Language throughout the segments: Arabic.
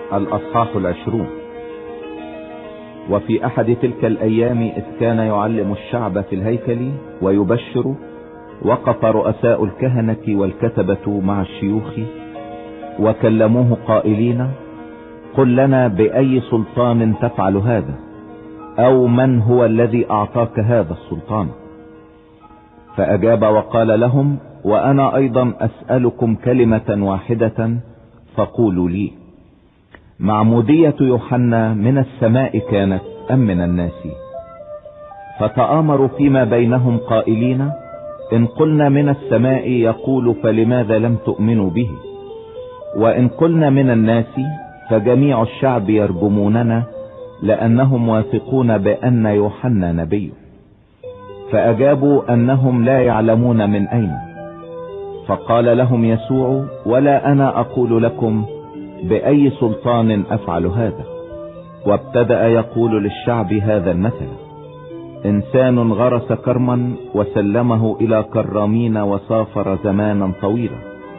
الأصحاح 20. وفي أحد تلك الأيام إذ كان يعلم الشعب في الهيكل ويبشر، وقف رؤساء الكهنة والكتبة مع الشيوخ وكلموه قائلين: قل لنا بأي سلطان تفعل هذا، أو من هو الذي أعطاك هذا السلطان؟ فأجاب وقال لهم: وأنا أيضا أسألكم كلمة واحدة فقولوا لي، معمودية يوحنا من السماء كانت أم من الناس؟ فتآمروا فيما بينهم قائلين: إن قلنا من السماء يقول فلماذا لم تؤمنوا به؟ وإن قلنا من الناس فجميع الشعب يرجموننا، لأنهم واثقون بأن يوحنا نبي. فأجابوا أنهم لا يعلمون من أين. فقال لهم يسوع: ولا أنا أقول لكم بأي سلطان أفعل هذا. وابتدأ يقول للشعب هذا المثل: إنسان غرس كرما وسلمه إلى كرامين وسافر زمانا طويلا،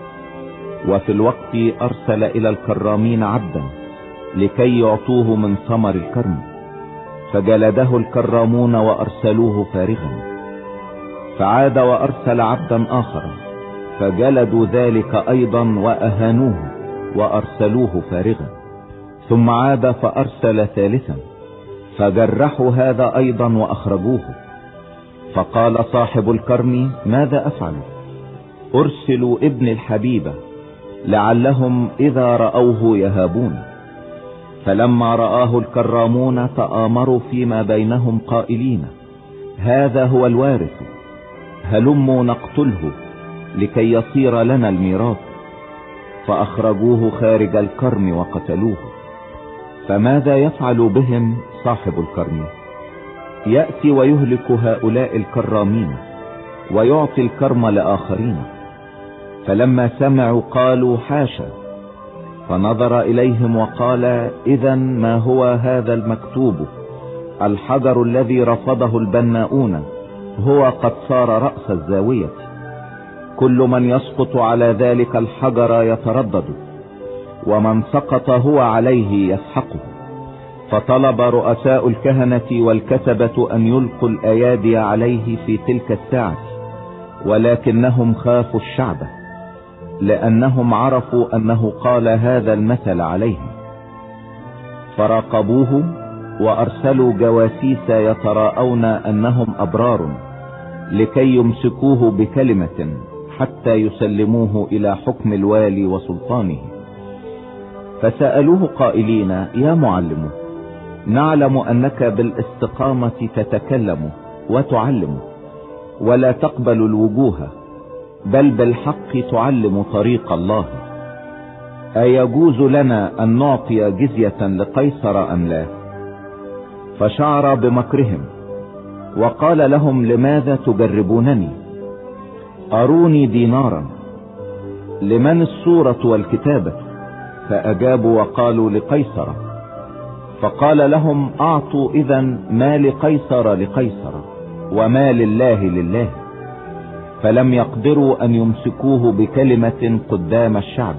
وفي الوقت أرسل إلى الكرامين عبدا لكي يعطوه من ثمر الكرم، فجلده الكرامون وأرسلوه فارغا. فعاد وأرسل عبدا آخر، فجلدوا ذلك أيضا وأهانوه وأرسلوه فارغا. ثم عاد فأرسل ثالثا، فجرحوا هذا أيضا وأخرجوه. فقال صاحب الكرم: ماذا أفعل؟ أرسلوا ابن الحبيب، لعلهم إذا رأوه يهابون. فلما رآه الكرامون تآمروا فيما بينهم قائلين: هذا هو الوارث، هلموا نقتله لكي يصير لنا الميراث. فأخرجوه خارج الكرم وقتلوه. فماذا يفعل بهم صاحب الكرم؟ يأتي ويهلك هؤلاء الكرامين ويعطي الكرم لآخرين. فلما سمعوا قالوا: حاشا. فنظر إليهم وقال: إذا ما هو هذا المكتوب؟ الحجر الذي رفضه البناؤون هو قد صار رأس الزاوية. كل من يسقط على ذلك الحجر يتردد، ومن سقط هو عليه يسحقه. فطلب رؤساء الكهنة والكتبة أن يلقوا الأيادي عليه في تلك الساعة، ولكنهم خافوا الشعب، لأنهم عرفوا أنه قال هذا المثل عليهم. فراقبوه وأرسلوا جواسيس يتراءون أنهم أبرار، لكي يمسكوه بكلمة حتى يسلموه إلى حكم الوالي وسلطانه. فسألوه قائلين: يا معلم، نعلم أنك بالاستقامة تتكلم وتعلم، ولا تقبل الوجوه، بل بالحق تعلم طريق الله. أيجوز لنا أن نعطي جزية لقيصر أم لا؟ فشعر بمكرهم وقال لهم: لماذا تجربونني؟ أروني دينارا. لمن الصورة والكتابة؟ فأجابوا وقالوا: لقيصر. فقال لهم: أعطوا إذن ما لقيصر لقيصر، وما لله لله. فلم يقدروا أن يمسكوه بكلمة قدام الشعب،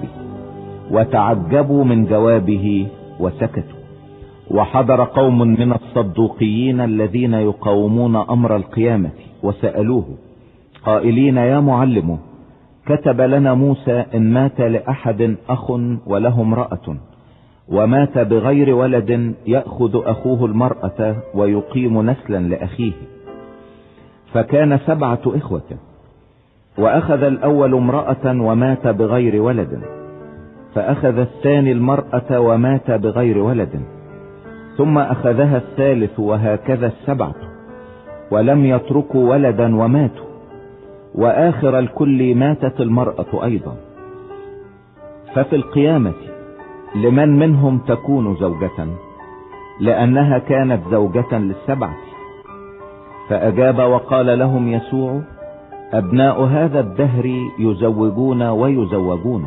وتعجبوا من جوابه وسكتوا. وحضر قوم من الصدوقيين الذين يقاومون أمر القيامة وسألوه قائلين: يا معلم، كتب لنا موسى إن مات لأحد أخ وله امرأة ومات بغير ولد يأخذ أخوه المرأة ويقيم نسلا لأخيه. فكان 7 إخوة، وأخذ الأول امرأة ومات بغير ولد، فأخذ الثاني المرأة ومات بغير ولد، ثم أخذها الثالث، وهكذا 7، ولم يتركوا ولدا وماتوا. وآخر الكل ماتت المرأة أيضا. ففي القيامة لمن منهم تكون زوجة؟ لأنها كانت زوجة ل7. فأجاب وقال لهم يسوع: أبناء هذا الدهر يزوجون ويزوجون،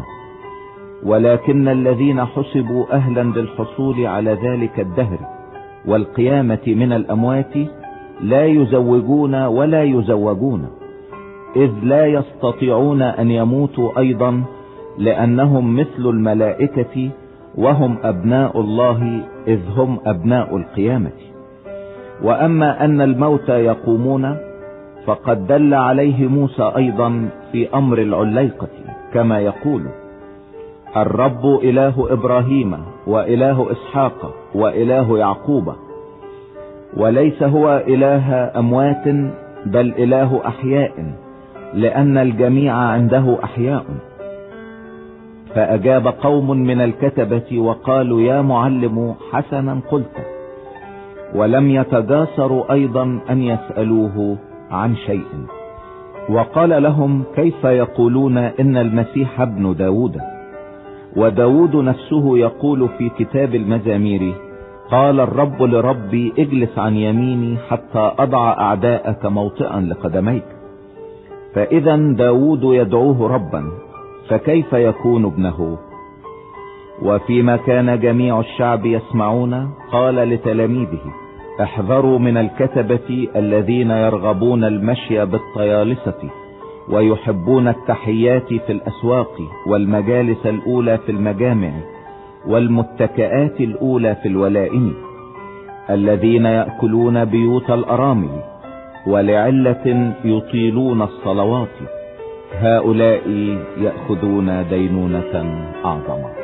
ولكن الذين حسبوا أهلا للحصول على ذلك الدهر والقيامة من الأموات لا يزوجون ولا يزوجون، إذ لا يستطيعون أن يموتوا أيضا، لأنهم مثل الملائكة وهم أبناء الله إذ هم أبناء القيامة. وأما أن الموتى يقومون فقد دل عليه موسى أيضا في أمر العليقة كما يقول: الرب إله إبراهيم وإله إسحاق وإله يعقوب، وليس هو إله أموات بل إله أحياء، لأن الجميع عنده أحياء. فأجاب قوم من الكتبة وقالوا: يا معلم، حسنا قلت. ولم يتجاسروا أيضا أن يسألوه عن شيء. وقال لهم: كيف يقولون إن المسيح ابن داود؟ وداود نفسه يقول في كتاب المزامير: قال الرب لربي: اجلس عن يميني حتى أضع أعداءك موطئا لقدميك. فإذا داود يدعوه ربا، فكيف يكون ابنه؟ وفيما كان جميع الشعب يسمعون قال لتلاميذه: احذروا من الكتبة الذين يرغبون المشي بالطيالسة ويحبون التحيات في الأسواق والمجالس الأولى في المجامع والمتكئات الأولى في الولائم، الذين يأكلون بيوت الأرامل ولعلة يطيلون الصلوات، هؤلاء يأخذون دينونة أعظم.